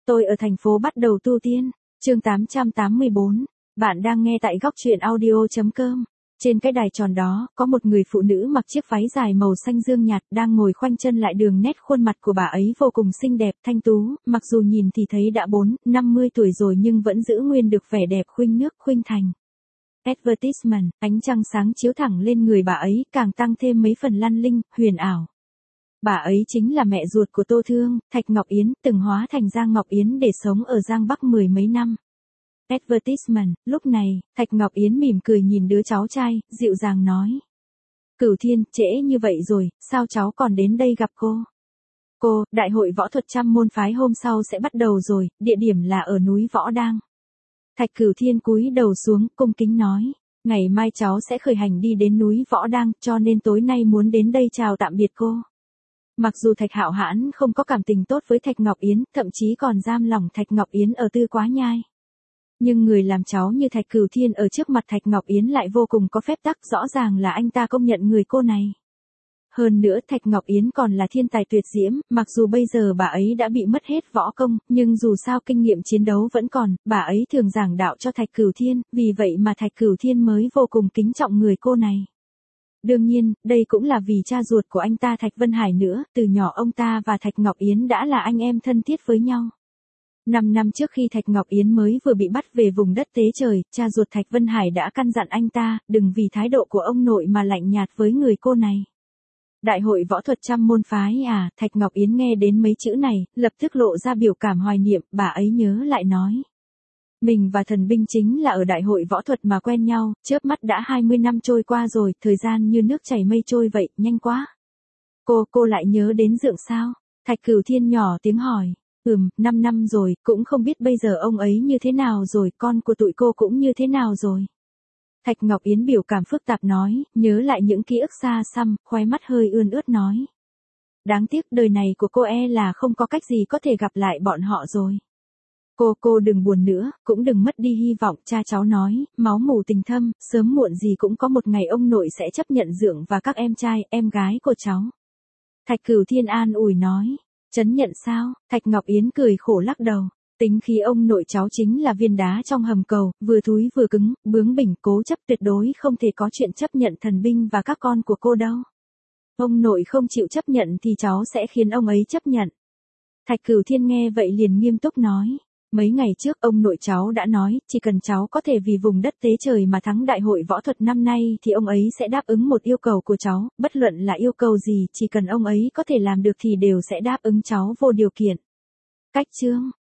Tôi ở thành phố bắt đầu tu tiên. Chương 884. Bạn đang nghe tại góc truyện audio.com. Trên cái đài tròn đó, có một người phụ nữ mặc chiếc váy dài màu xanh dương nhạt đang ngồi khoanh chân lại, đường nét khuôn mặt của bà ấy vô cùng xinh đẹp, thanh tú, mặc dù nhìn thì thấy đã 50 tuổi rồi nhưng vẫn giữ nguyên được vẻ đẹp khuynh nước khuynh thành. Advertisement, ánh trăng sáng chiếu thẳng lên người bà ấy, càng tăng thêm mấy phần lăn linh, huyền ảo. Bà ấy chính là mẹ ruột của Tô Thương, Thạch Ngọc Yến, từng hóa thành Giang Ngọc Yến để sống ở Giang Bắc mười mấy năm. Advertisement, lúc này, Thạch Ngọc Yến mỉm cười nhìn đứa cháu trai, dịu dàng nói. Cửu Thiên, trễ như vậy rồi, sao cháu còn đến đây gặp cô? Cô, đại hội võ thuật trăm môn phái hôm sau sẽ bắt đầu rồi, địa điểm là ở núi Võ Đang. Thạch Cửu Thiên cúi đầu xuống, cung kính nói. Ngày mai cháu sẽ khởi hành đi đến núi Võ Đang, cho nên tối nay muốn đến đây chào tạm biệt cô. Mặc dù Thạch Hạo Hãn không có cảm tình tốt với Thạch Ngọc Yến, thậm chí còn giam lỏng Thạch Ngọc Yến ở Tư Quá Nhai. Nhưng người làm cháu như Thạch Cửu Thiên ở trước mặt Thạch Ngọc Yến lại vô cùng có phép tắc, rõ ràng là anh ta công nhận người cô này. Hơn nữa Thạch Ngọc Yến còn là thiên tài tuyệt diễm, mặc dù bây giờ bà ấy đã bị mất hết võ công, nhưng dù sao kinh nghiệm chiến đấu vẫn còn, bà ấy thường giảng đạo cho Thạch Cửu Thiên, vì vậy mà Thạch Cửu Thiên mới vô cùng kính trọng người cô này. Đương nhiên, đây cũng là vì cha ruột của anh ta Thạch Vân Hải nữa, từ nhỏ ông ta và Thạch Ngọc Yến đã là anh em thân thiết với nhau. 5 năm trước khi Thạch Ngọc Yến mới vừa bị bắt về vùng đất Tế Trời, cha ruột Thạch Vân Hải đã căn dặn anh ta, đừng vì thái độ của ông nội mà lạnh nhạt với người cô này. Đại hội võ thuật trăm môn phái à, Thạch Ngọc Yến nghe đến mấy chữ này, lập tức lộ ra biểu cảm hoài niệm, bà ấy nhớ lại nói. Mình và thần binh chính là ở đại hội võ thuật mà quen nhau, chớp mắt đã 20 năm trôi qua rồi, thời gian như nước chảy mây trôi vậy, nhanh quá. Cô lại nhớ đến Dượng sao? Thạch Cửu Thiên nhỏ tiếng hỏi. 5 năm rồi, cũng không biết bây giờ ông ấy như thế nào rồi, con của tụi cô cũng như thế nào rồi. Thạch Ngọc Yến biểu cảm phức tạp nói, nhớ lại những ký ức xa xăm, khóe mắt hơi ươn ướt nói. Đáng tiếc đời này của cô là không có cách gì có thể gặp lại bọn họ rồi. Cô đừng buồn nữa, cũng đừng mất đi hy vọng, cha cháu nói, máu mủ tình thâm, sớm muộn gì cũng có một ngày ông nội sẽ chấp nhận Dượng và các em trai, em gái của cháu. Thạch Cửu Thiên an ủi nói, trấn nhận sao? Thạch Ngọc Yến cười khổ lắc đầu. Tính khí ông nội cháu chính là viên đá trong hầm cầu, vừa thúi vừa cứng, bướng bỉnh cố chấp, tuyệt đối không thể có chuyện chấp nhận thần binh và các con của cô đâu. Ông nội không chịu chấp nhận thì cháu sẽ khiến ông ấy chấp nhận. Thạch Cửu Thiên nghe vậy liền nghiêm túc nói. Mấy ngày trước ông nội cháu đã nói, chỉ cần cháu có thể vì vùng đất Tế Trời mà thắng đại hội võ thuật năm nay thì ông ấy sẽ đáp ứng một yêu cầu của cháu, bất luận là yêu cầu gì, chỉ cần ông ấy có thể làm được thì đều sẽ đáp ứng cháu vô điều kiện. Cách chương,